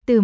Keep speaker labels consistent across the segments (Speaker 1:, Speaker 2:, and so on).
Speaker 1: Từ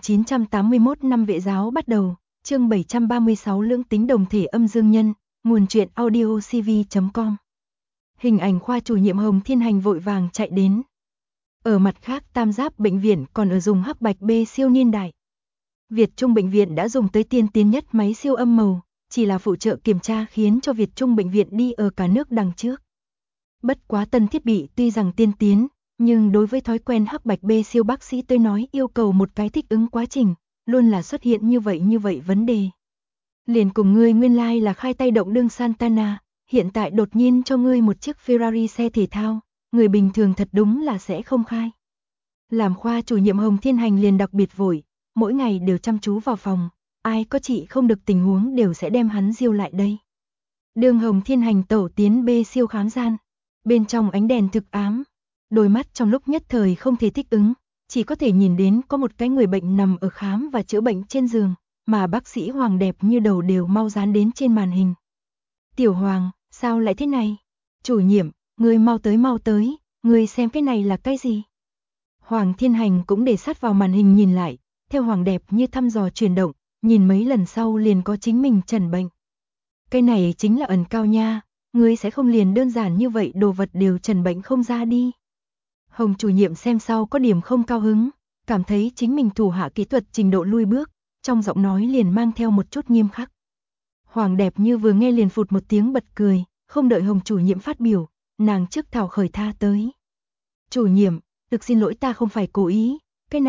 Speaker 1: 1981 năm Vệ giáo bắt đầu, chương 736 lưỡng tính đồng thể âm dương nhân, nguồn truyện audiocv.com. Hình ảnh khoa chủ nhiệm Hồng Thiên Hành vội vàng chạy đến. Ở mặt khác Tam Giáp bệnh viện còn ở dùng hắc bạch B siêu niên đại. Việt Trung bệnh viện đã dùng tới tiên tiến nhất máy siêu âm màu, chỉ là phụ trợ kiểm tra khiến cho Việt Trung bệnh viện đi ở cả nước đằng trước. Bất quá tân thiết bị tuy rằng tiên tiến, nhưng đối với thói quen hắc bạch B siêu bác sĩ tôi nói yêu cầu một cái thích ứng quá trình, luôn là xuất hiện như vậy vấn đề. Liền cùng ngươi nguyên lai là khai tay động đương Santana, hiện tại đột nhiên cho ngươi một chiếc Ferrari xe thể thao, người bình thường thật đúng là sẽ không khai. Làm khoa chủ nhiệm Hồng Thiên Hành liền đặc biệt vội, mỗi ngày đều chăm chú vào phòng, ai có trị không được tình huống đều sẽ đem hắn diêu lại đây. Đường Hồng Thiên Hành tẩu tiến B siêu khám gian, bên trong ánh đèn thực ám, đôi mắt trong lúc nhất thời không thể thích ứng, chỉ có thể nhìn đến có một cái người bệnh nằm ở khám và chữa bệnh trên giường, mà bác sĩ Hoàng đẹp như đầu đều mau dán đến trên màn hình. Tiểu Hoàng, sao lại thế này? Chủ nhiệm, ngươi mau tới, ngươi xem cái này là cái gì? Hoàng Thiên Hành cũng để sát vào màn hình nhìn lại, theo Hoàng đẹp như thăm dò chuyển động, nhìn mấy lần sau liền có chính mình trần bệnh. Cái này chính là ẩn cao nha, ngươi sẽ không liền đơn giản như vậy đồ vật đều trần bệnh không ra đi. Hồng chủ nhiệm xem sau có điểm không cao hứng, cảm thấy chính mình thủ hạ kỹ thuật trình độ lui bước, trong giọng nói liền mang theo một chút nghiêm khắc. Hoàng đẹp như vừa nghe liền phụt một tiếng bật cười, không đợi Hồng chủ nhiệm phát biểu, nàng trước thảo khởi tha tới. Chủ nhiệm, thực xin lỗi ta không phải cố ý, cái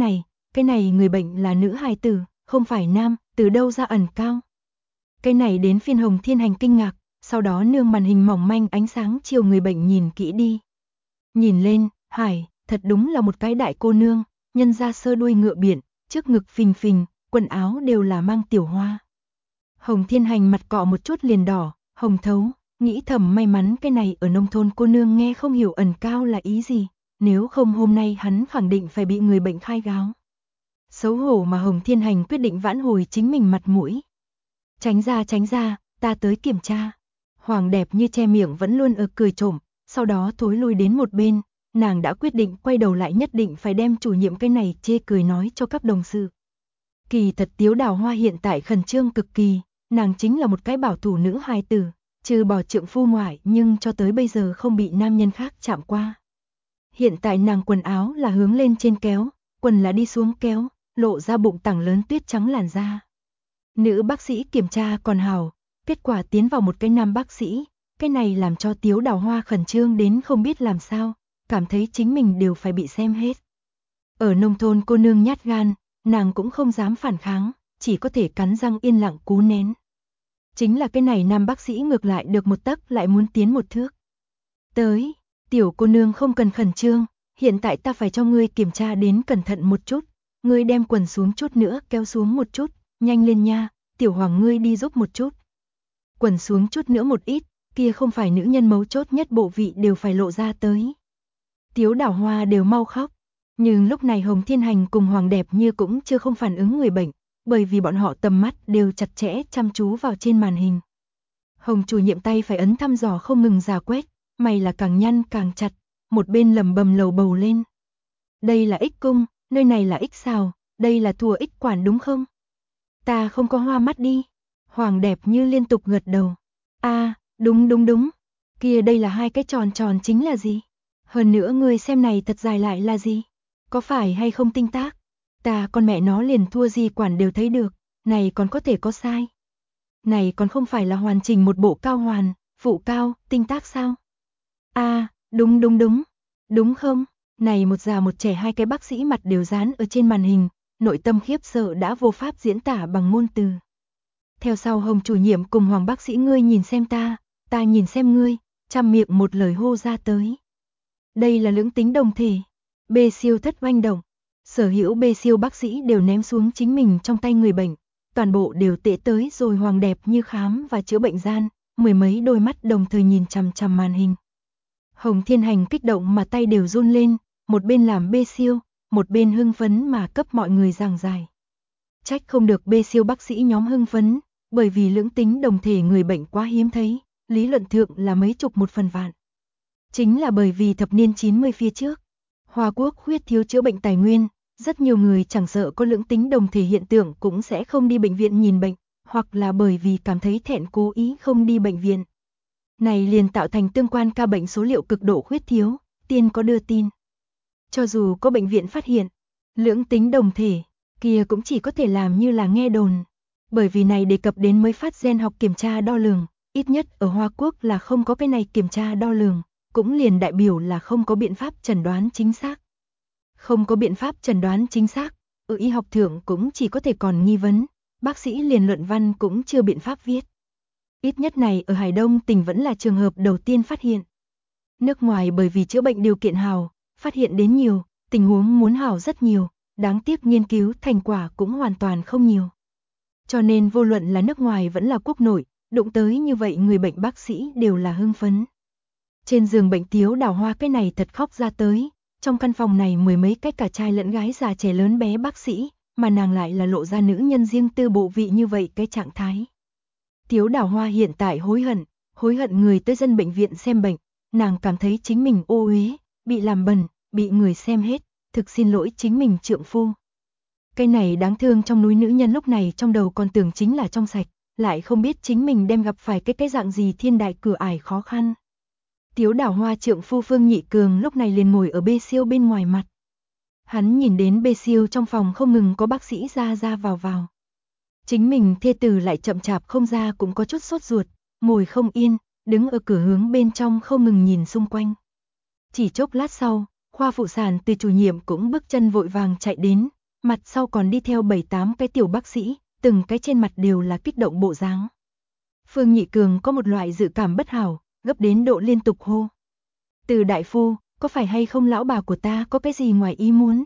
Speaker 1: này người bệnh là nữ hài tử, không phải nam, từ đâu ra ẩn cao. Cái này đến phiên Hồng Thiên Hành kinh ngạc, sau đó nương màn hình mỏng manh ánh sáng chiều người bệnh nhìn kỹ đi. Nhìn lên, Hải, thật đúng là một cái đại cô nương, nhân ra sơ đuôi ngựa biển, trước ngực phình phình, quần áo đều là mang tiểu hoa. Hồng Thiên Hành mặt cọ một chút liền đỏ, hồng thấu, nghĩ thầm may mắn cái này ở nông thôn cô nương nghe không hiểu ẩn cao là ý gì, nếu không hôm nay hắn khẳng định phải bị người bệnh khai gáo. Xấu hổ mà Hồng Thiên Hành quyết định vãn hồi chính mình mặt mũi. Tránh ra, ta tới kiểm tra. Hoàng đẹp như che miệng vẫn luôn ở cười trộm, sau đó thối lui đến một bên, nàng đã quyết định quay đầu lại nhất định phải đem chủ nhiệm cái này chê cười nói cho các đồng sự. Kỳ thật Tiếu Đào Hoa hiện tại khẩn trương cực kỳ, nàng chính là một cái bảo thủ nữ hài tử, trừ bỏ trượng phu ngoại nhưng cho tới bây giờ không bị nam nhân khác chạm qua. Hiện tại nàng quần áo là hướng lên trên kéo, quần là đi xuống kéo, lộ ra bụng tảng lớn tuyết trắng làn da. Nữ bác sĩ kiểm tra còn hào, kết quả tiến vào một cái nam bác sĩ, cái này làm cho Tiếu Đào Hoa khẩn trương đến không biết làm sao, cảm thấy chính mình đều phải bị xem hết. Ở nông thôn cô nương nhát gan, nàng cũng không dám phản kháng, chỉ có thể cắn răng yên lặng cú nén. Chính là cái này nam bác sĩ ngược lại được một tấc lại muốn tiến một thước. Tới, tiểu cô nương không cần khẩn trương, hiện tại ta phải cho ngươi kiểm tra đến cẩn thận một chút, ngươi đem quần xuống chút nữa kéo xuống một chút, nhanh lên nha, tiểu Hoàng ngươi đi giúp một chút. Quần xuống chút nữa một ít, kia không phải nữ nhân mấu chốt nhất bộ vị đều phải lộ ra tới. Tiếu Đào Hoa đều mau khóc, nhưng lúc này Hồng Thiên Hành cùng Hoàng đẹp như cũng chưa không phản ứng người bệnh, bởi vì bọn họ tầm mắt đều chặt chẽ chăm chú vào trên màn hình. Hồng chủ nhiệm tay phải ấn thăm dò không ngừng rà quét, mày là càng nhăn càng chặt, một bên lầm bầm lầu bầu lên. Đây là X cung, nơi này là X xào, đây là thùa X quản đúng không? Ta không có hoa mắt đi. Hoàng đẹp như liên tục gật đầu. Đúng. Kia đây là hai cái tròn tròn chính là gì? Hơn nữa ngươi xem này thật dài lại là gì? Có phải hay không tinh tác? Ta con mẹ nó liền thua gì quản đều thấy được, này còn có thể có sai. Này còn không phải là hoàn chỉnh một bộ cao hoàn, phụ cao, tinh tác sao? Đúng. Đúng không? Này một già một trẻ hai cái bác sĩ mặt đều dán ở trên màn hình, nội tâm khiếp sợ đã vô pháp diễn tả bằng ngôn từ. Theo sau Hồng chủ nhiệm cùng Hoàng bác sĩ ngươi nhìn xem ta nhìn xem ngươi, trăm miệng một lời hô ra tới. Đây là lưỡng tính đồng thể. B siêu thất oanh động. Sở hữu B siêu bác sĩ đều ném xuống chính mình trong tay người bệnh, toàn bộ đều tệ tới rồi Hoàng đẹp như khám và chữa bệnh gian, mười mấy đôi mắt đồng thời nhìn chằm chằm màn hình. Hồng Thiên Hành kích động mà tay đều run lên, một bên làm B siêu, một bên hưng phấn mà cấp mọi người giảng giải. Trách không được B siêu bác sĩ nhóm hưng phấn, bởi vì lưỡng tính đồng thể người bệnh quá hiếm thấy, lý luận thượng là mấy chục một phần vạn. Chính là bởi vì thập niên 90 phía trước, Hoa Quốc khuyết thiếu chữa bệnh tài nguyên, Rất nhiều người chẳng sợ có lưỡng tính đồng thể hiện tượng cũng sẽ không đi bệnh viện nhìn bệnh, hoặc là bởi vì cảm thấy thẹn cố ý không đi bệnh viện. Này liền tạo thành tương quan ca bệnh số liệu cực độ khuyết thiếu, tiên có đưa tin. Cho dù có bệnh viện phát hiện lưỡng tính đồng thể, kia cũng chỉ có thể làm như là nghe đồn. Bởi vì này đề cập đến mới phát gen học kiểm tra đo lường, ít nhất ở Hoa Quốc là không có cái này kiểm tra đo lường, cũng liền đại biểu là không có biện pháp chẩn đoán chính xác. Không có biện pháp chẩn đoán chính xác, ở y học thượng cũng chỉ có thể còn nghi vấn, bác sĩ liền luận văn cũng chưa biện pháp viết. Ít nhất này ở Hải Đông tỉnh vẫn là trường hợp đầu tiên phát hiện. Nước ngoài bởi vì chữa bệnh điều kiện hào, phát hiện đến nhiều, tình huống muốn hảo rất nhiều, đáng tiếc nghiên cứu thành quả cũng hoàn toàn không nhiều. Cho nên vô luận là nước ngoài vẫn là quốc nội, đụng tới như vậy người bệnh bác sĩ đều là hưng phấn. Trên giường bệnh Tiếu Đào Hoa cái này thật khóc ra tới, trong căn phòng này mười mấy cái cả trai lẫn gái già trẻ lớn bé bác sĩ, mà nàng lại là lộ ra nữ nhân riêng tư bộ vị như vậy cái trạng thái. Tiếu Đào Hoa hiện tại hối hận người tới dân bệnh viện xem bệnh, nàng cảm thấy chính mình ô uế, bị làm bẩn, bị người xem hết, thực xin lỗi chính mình trượng phu. Cái này đáng thương trong núi nữ nhân lúc này trong đầu còn tưởng chính là trong sạch, lại không biết chính mình đem gặp phải cái dạng gì thiên đại cửa ải khó khăn. Tiếu Đào Hoa trượng phu Phương Nhị Cường lúc này liền ngồi ở bê siêu bên ngoài mặt. Hắn nhìn đến bê siêu trong phòng không ngừng có bác sĩ ra ra vào vào. Chính mình thê tử lại chậm chạp không ra cũng có chút sốt ruột, ngồi không yên, đứng ở cửa hướng bên trong không ngừng nhìn xung quanh. Chỉ chốc lát sau, khoa phụ sản từ chủ nhiệm cũng bước chân vội vàng chạy đến, mặt sau còn đi theo 7-8 cái tiểu bác sĩ, từng cái trên mặt đều là kích động bộ dáng. Phương Nhị Cường có một loại dự cảm bất hảo, gấp đến độ liên tục hô. Từ đại phu, có phải hay không lão bà của ta có cái gì ngoài ý muốn?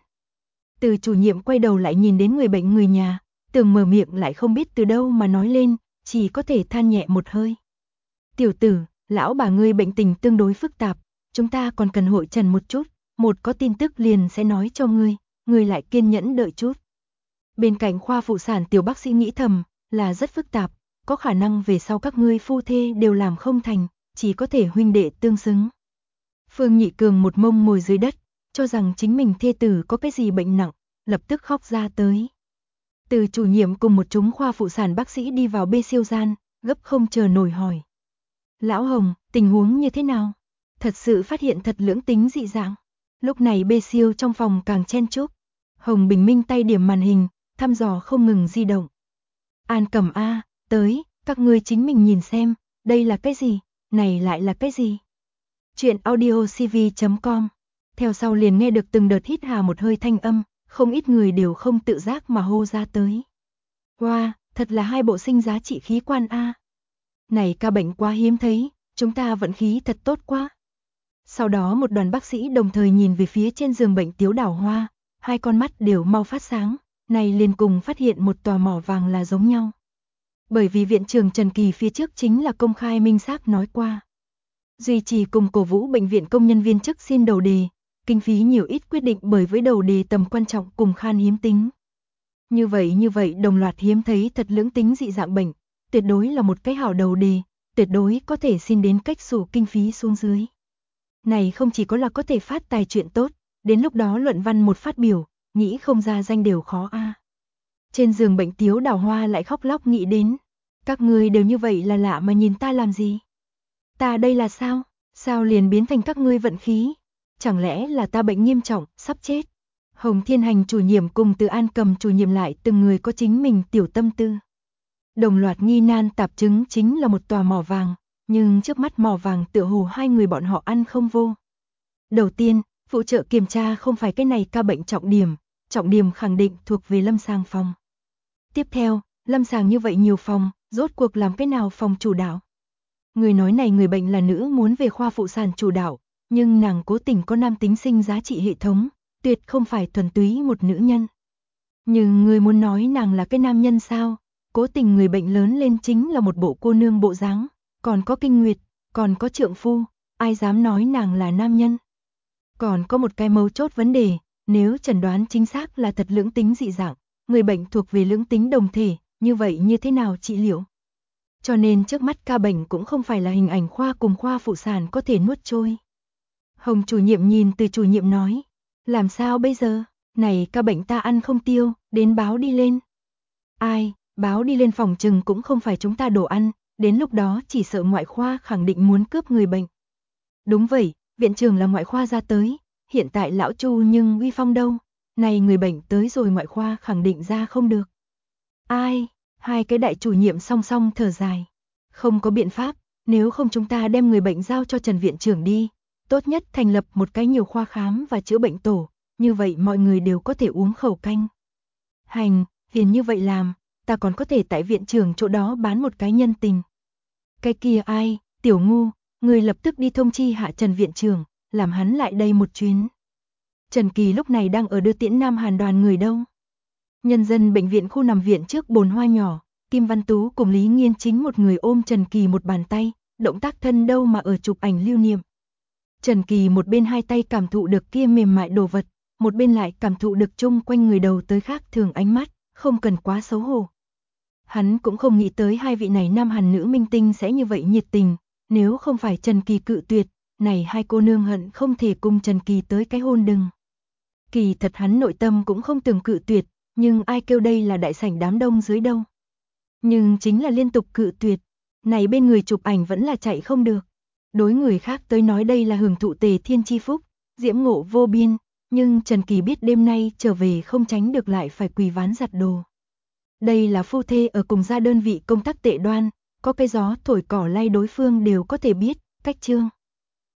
Speaker 1: Từ chủ nhiệm quay đầu lại nhìn đến người bệnh người nhà, tưởng mở miệng lại không biết từ đâu mà nói lên, chỉ có thể than nhẹ một hơi. Tiểu tử, lão bà ngươi bệnh tình tương đối phức tạp, chúng ta còn cần hội trần một chút, một có tin tức liền sẽ nói cho ngươi lại kiên nhẫn đợi chút. Bên cạnh khoa phụ sản tiểu bác sĩ nghĩ thầm, là rất phức tạp, có khả năng về sau các ngươi phu thê đều làm không thành, chỉ có thể huynh đệ tương xứng. Phương Nhị Cường một mông ngồi dưới đất, cho rằng chính mình thê tử có cái gì bệnh nặng, lập tức khóc ra tới. Từ chủ nhiệm cùng một chúng khoa phụ sản bác sĩ đi vào bê siêu gian, gấp không chờ nổi hỏi. Lão Hồng, tình huống như thế nào? Thật sự phát hiện thật lưỡng tính dị dạng. Lúc này bê siêu trong phòng càng chen chúc. Hồng Bình Minh tay điểm màn hình, thăm dò không ngừng di động. An Cẩm A, tới, các ngươi chính mình nhìn xem, đây là cái gì, này lại là cái gì? Chuyện audiocv.com. Theo sau liền nghe được từng đợt hít hà một hơi thanh âm, không ít người đều không tự giác mà hô ra tới. Wow, thật là hai bộ sinh giá trị khí quan A. Này ca bệnh quá hiếm thấy, chúng ta vận khí thật tốt quá. Sau đó một đoàn bác sĩ đồng thời nhìn về phía trên giường bệnh Tiếu Đào Hoa, hai con mắt đều mau phát sáng, này liền cùng phát hiện một tòa mỏ vàng là giống nhau. Bởi vì viện trưởng Trần Kỳ phía trước chính là công khai minh xác nói qua. Duy trì cùng cổ vũ bệnh viện công nhân viên chức xin đầu đề, kinh phí nhiều ít quyết định bởi với đầu đề tầm quan trọng cùng khan hiếm tính. Như vậy đồng loạt hiếm thấy thật lưỡng tính dị dạng bệnh, tuyệt đối là một cái hảo đầu đề, tuyệt đối có thể xin đến cách sổ kinh phí xuống dưới. Này không chỉ có là có thể phát tài chuyện tốt, đến lúc đó luận văn một phát biểu, nghĩ không ra danh đều khó a. Trên giường bệnh Tiếu Đào Hoa lại khóc lóc nghĩ đến, các ngươi đều như vậy là lạ mà nhìn ta làm gì? Ta đây là sao? Sao liền biến thành các ngươi vận khí? Chẳng lẽ là ta bệnh nghiêm trọng, sắp chết? Hồng Thiên Hành chủ nhiệm cùng Từ An Cầm chủ nhiệm lại từng người có chính mình tiểu tâm tư. Đồng loạt nghi nan tạp chứng chính là một tòa mỏ vàng, nhưng trước mắt mỏ vàng tựa hồ hai người bọn họ ăn không vô. Đầu tiên, phụ trợ kiểm tra không phải cái này ca bệnh trọng điểm khẳng định thuộc về lâm sàng phòng. Tiếp theo, lâm sàng như vậy nhiều phòng, rốt cuộc làm cái nào phòng chủ đạo? Người nói này người bệnh là nữ muốn về khoa phụ sản chủ đạo, nhưng nàng cố tình có nam tính sinh giá trị hệ thống, tuyệt không phải thuần túy một nữ nhân. Nhưng người muốn nói nàng là cái nam nhân sao? Cố tình người bệnh lớn lên chính là một bộ cô nương bộ dáng, còn có kinh nguyệt, còn có trượng phu, ai dám nói nàng là nam nhân? Còn có một cái mấu chốt vấn đề, nếu chẩn đoán chính xác là thật lưỡng tính dị dạng, người bệnh thuộc về lưỡng tính đồng thể, như vậy như thế nào trị liệu? Cho nên trước mắt ca bệnh cũng không phải là hình ảnh khoa cùng khoa phụ sản có thể nuốt trôi. Hồng chủ nhiệm nhìn Từ chủ nhiệm nói, làm sao bây giờ? Này ca bệnh ta ăn không tiêu, đến báo đi lên. Ai, báo đi lên phòng chừng cũng không phải chúng ta đổ ăn, đến lúc đó chỉ sợ ngoại khoa khẳng định muốn cướp người bệnh. Đúng vậy, viện trưởng là ngoại khoa ra tới, hiện tại lão Chu nhưng uy phong đâu, này người bệnh tới rồi ngoại khoa khẳng định ra không được. Ai, hai cái đại chủ nhiệm song song thở dài. Không có biện pháp, nếu không chúng ta đem người bệnh giao cho Trần viện trưởng đi, tốt nhất thành lập một cái nhiều khoa khám và chữa bệnh tổ, như vậy mọi người đều có thể uống khẩu canh. Hành, liền như vậy làm, ta còn có thể tại viện trưởng chỗ đó bán một cái nhân tình. Cái kia ai, Tiểu Ngu, người lập tức đi thông chi hạ Trần viện trưởng, làm hắn lại đây một chuyến. Trần Kỳ lúc này đang ở đưa tiễn Nam Hàn đoàn người đâu. Nhân dân bệnh viện khu nằm viện trước bồn hoa nhỏ, Kim Văn Tú cùng Lý Nghiên chính một người ôm Trần Kỳ một bàn tay, động tác thân đâu mà ở chụp ảnh lưu niệm. Trần Kỳ một bên hai tay cảm thụ được kia mềm mại đồ vật, một bên lại cảm thụ được chung quanh người đầu tới khác thường ánh mắt, không cần quá xấu hổ. Hắn cũng không nghĩ tới hai vị này nam hàn nữ minh tinh sẽ như vậy nhiệt tình, nếu không phải Trần Kỳ cự tuyệt, này hai cô nương hận không thể cùng Trần Kỳ tới cái hôn đừng. Kỳ thật hắn nội tâm cũng không từng cự tuyệt, nhưng ai kêu đây là đại sảnh đám đông dưới đâu. Nhưng chính là liên tục cự tuyệt, này bên người chụp ảnh vẫn là chạy không được. Đối người khác tới nói đây là hưởng thụ tề thiên chi phúc, diễm ngộ vô biên, nhưng Trần Kỳ biết đêm nay trở về không tránh được lại phải quỳ ván giặt đồ. Đây là phu thê ở cùng gia đơn vị công tác tệ đoan, có cái gió thổi cỏ lay đối phương đều có thể biết, cách chương.